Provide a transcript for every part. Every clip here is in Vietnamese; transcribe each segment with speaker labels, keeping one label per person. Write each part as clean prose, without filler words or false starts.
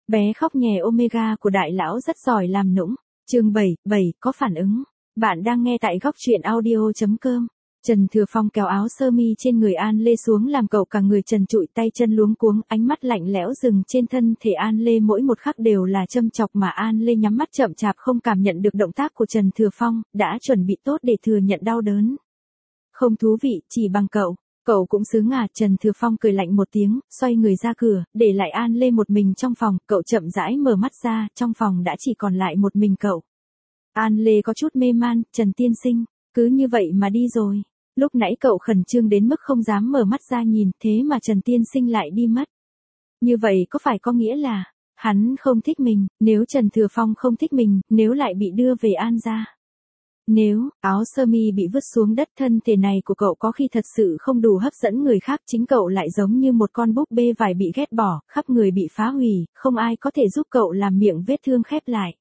Speaker 1: Bé khóc nhè Omega của đại lão rất giỏi làm nũng. Chương 7 có phản ứng. Bạn đang nghe tại góc truyện audio.com. Trần Thừa Phong kéo áo sơ mi trên người An Lê xuống làm cậu cả người trần trụi, tay chân luống cuống, ánh mắt lạnh lẽo dừng trên thân thể An Lê, mỗi một khắc đều là châm chọc mà An Lê nhắm mắt chậm chạp không cảm nhận được động tác của Trần Thừa Phong, đã chuẩn bị tốt để thừa nhận đau đớn. Không thú vị, chỉ bằng cậu cũng xứng à? Trần Thừa Phong cười lạnh một tiếng, xoay người ra cửa, để lại An Lê một mình trong phòng, cậu chậm rãi mở mắt ra, trong phòng đã chỉ còn lại một mình cậu. An Lê có chút mê man, Trần tiên sinh, cứ như vậy mà đi rồi. Lúc nãy cậu khẩn trương đến mức không dám mở mắt ra nhìn, thế mà Trần tiên sinh lại đi mất. Như vậy có phải có nghĩa là, hắn không thích mình? Nếu Trần Thừa Phong không thích mình, nếu lại bị đưa về An gia? Nếu, áo sơ mi bị vứt xuống đất, thân thể này của cậu có khi thật sự không đủ hấp dẫn người khác, chính cậu lại giống như một con búp bê vải bị ghét bỏ, khắp người bị phá hủy, không ai có thể giúp cậu làm miệng vết thương khép lại.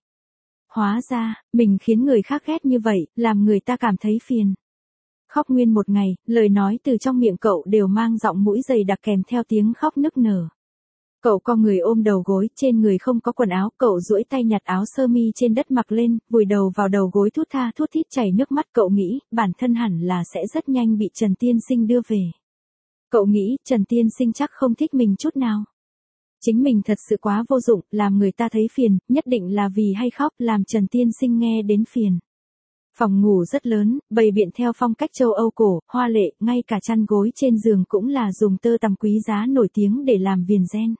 Speaker 1: Hóa ra, mình khiến người khác ghét như vậy, làm người ta cảm thấy phiền. Khóc nguyên một ngày, lời nói từ trong miệng cậu đều mang giọng mũi dày đặc kèm theo tiếng khóc nức nở. Cậu co người ôm đầu gối, trên người không có quần áo, cậu duỗi tay nhặt áo sơ mi trên đất mặc lên, vùi đầu vào đầu gối thút tha thút thít chảy nước mắt. Cậu nghĩ, bản thân hẳn là sẽ rất nhanh bị Trần tiên sinh đưa về. Cậu nghĩ, Trần tiên sinh chắc không thích mình chút nào. Chính mình thật sự quá vô dụng, làm người ta thấy phiền, nhất định là vì hay khóc, làm Trần tiên sinh nghe đến phiền. Phòng ngủ rất lớn, bày biện theo phong cách châu Âu cổ, hoa lệ, ngay cả chăn gối trên giường cũng là dùng tơ tằm quý giá nổi tiếng để làm viền ren.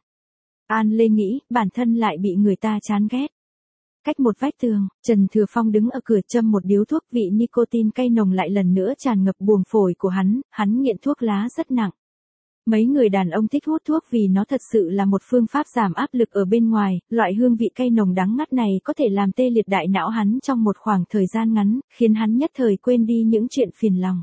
Speaker 1: An Lê nghĩ, bản thân lại bị người ta chán ghét. Cách một vách tường, Trần Thừa Phong đứng ở cửa châm một điếu thuốc, vị nicotine cay nồng lại lần nữa tràn ngập buồng phổi của hắn nghiện thuốc lá rất nặng. Mấy người đàn ông thích hút thuốc vì nó thật sự là một phương pháp giảm áp lực ở bên ngoài, loại hương vị cay nồng đắng ngắt này có thể làm tê liệt đại não hắn trong một khoảng thời gian ngắn, khiến hắn nhất thời quên đi những chuyện phiền lòng.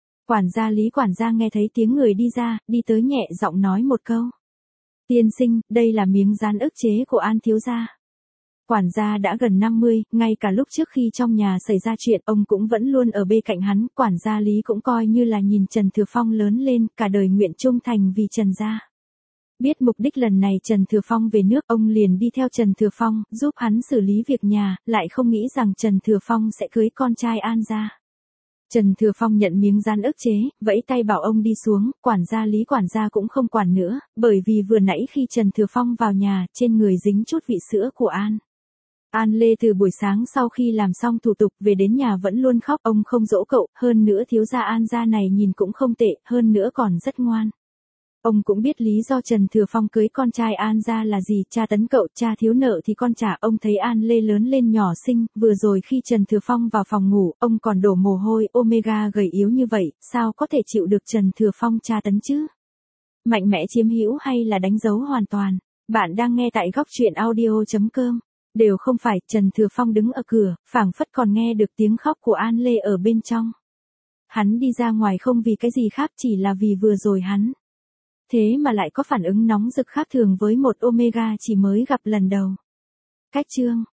Speaker 1: Lý quản gia nghe thấy tiếng người đi ra, đi tới nhẹ giọng nói một câu. Tiên sinh, đây là miếng dán ức chế của An thiếu gia. Quản gia đã gần 50, ngay cả lúc trước khi trong nhà xảy ra chuyện, ông cũng vẫn luôn ở bên cạnh hắn. Quản gia Lý cũng coi như là nhìn Trần Thừa Phong lớn lên, cả đời nguyện trung thành vì Trần gia. Biết mục đích lần này Trần Thừa Phong về nước, ông liền đi theo Trần Thừa Phong, giúp hắn xử lý việc nhà, lại không nghĩ rằng Trần Thừa Phong sẽ cưới con trai An gia. Trần Thừa Phong nhận miếng dán ức chế, vẫy tay bảo ông đi xuống, quản gia cũng không quản nữa, bởi vì vừa nãy khi Trần Thừa Phong vào nhà, trên người dính chút vị sữa của An Lê từ buổi sáng sau khi làm xong thủ tục về đến nhà vẫn luôn khóc, ông không dỗ cậu, hơn nữa thiếu gia An gia này nhìn cũng không tệ, hơn nữa còn rất ngoan. Ông cũng biết lý do Trần Thừa Phong cưới con trai An gia là gì, cha tấn cậu, cha thiếu nợ thì con trả. Ông thấy An Lê lớn lên nhỏ xinh, vừa rồi khi Trần Thừa Phong vào phòng ngủ, ông còn đổ mồ hôi, Omega gầy yếu như vậy, sao có thể chịu được Trần Thừa Phong tra tấn chứ? Mạnh mẽ chiếm hữu hay là đánh dấu hoàn toàn? Bạn đang nghe tại góc truyện audio.com. Đều không phải, Trần Thừa Phong đứng ở cửa, phảng phất còn nghe được tiếng khóc của An Lê ở bên trong. Hắn đi ra ngoài không vì cái gì khác, chỉ là vì vừa rồi hắn. Thế mà lại có phản ứng nóng rực khác thường với một Omega chỉ mới gặp lần đầu. Cách chương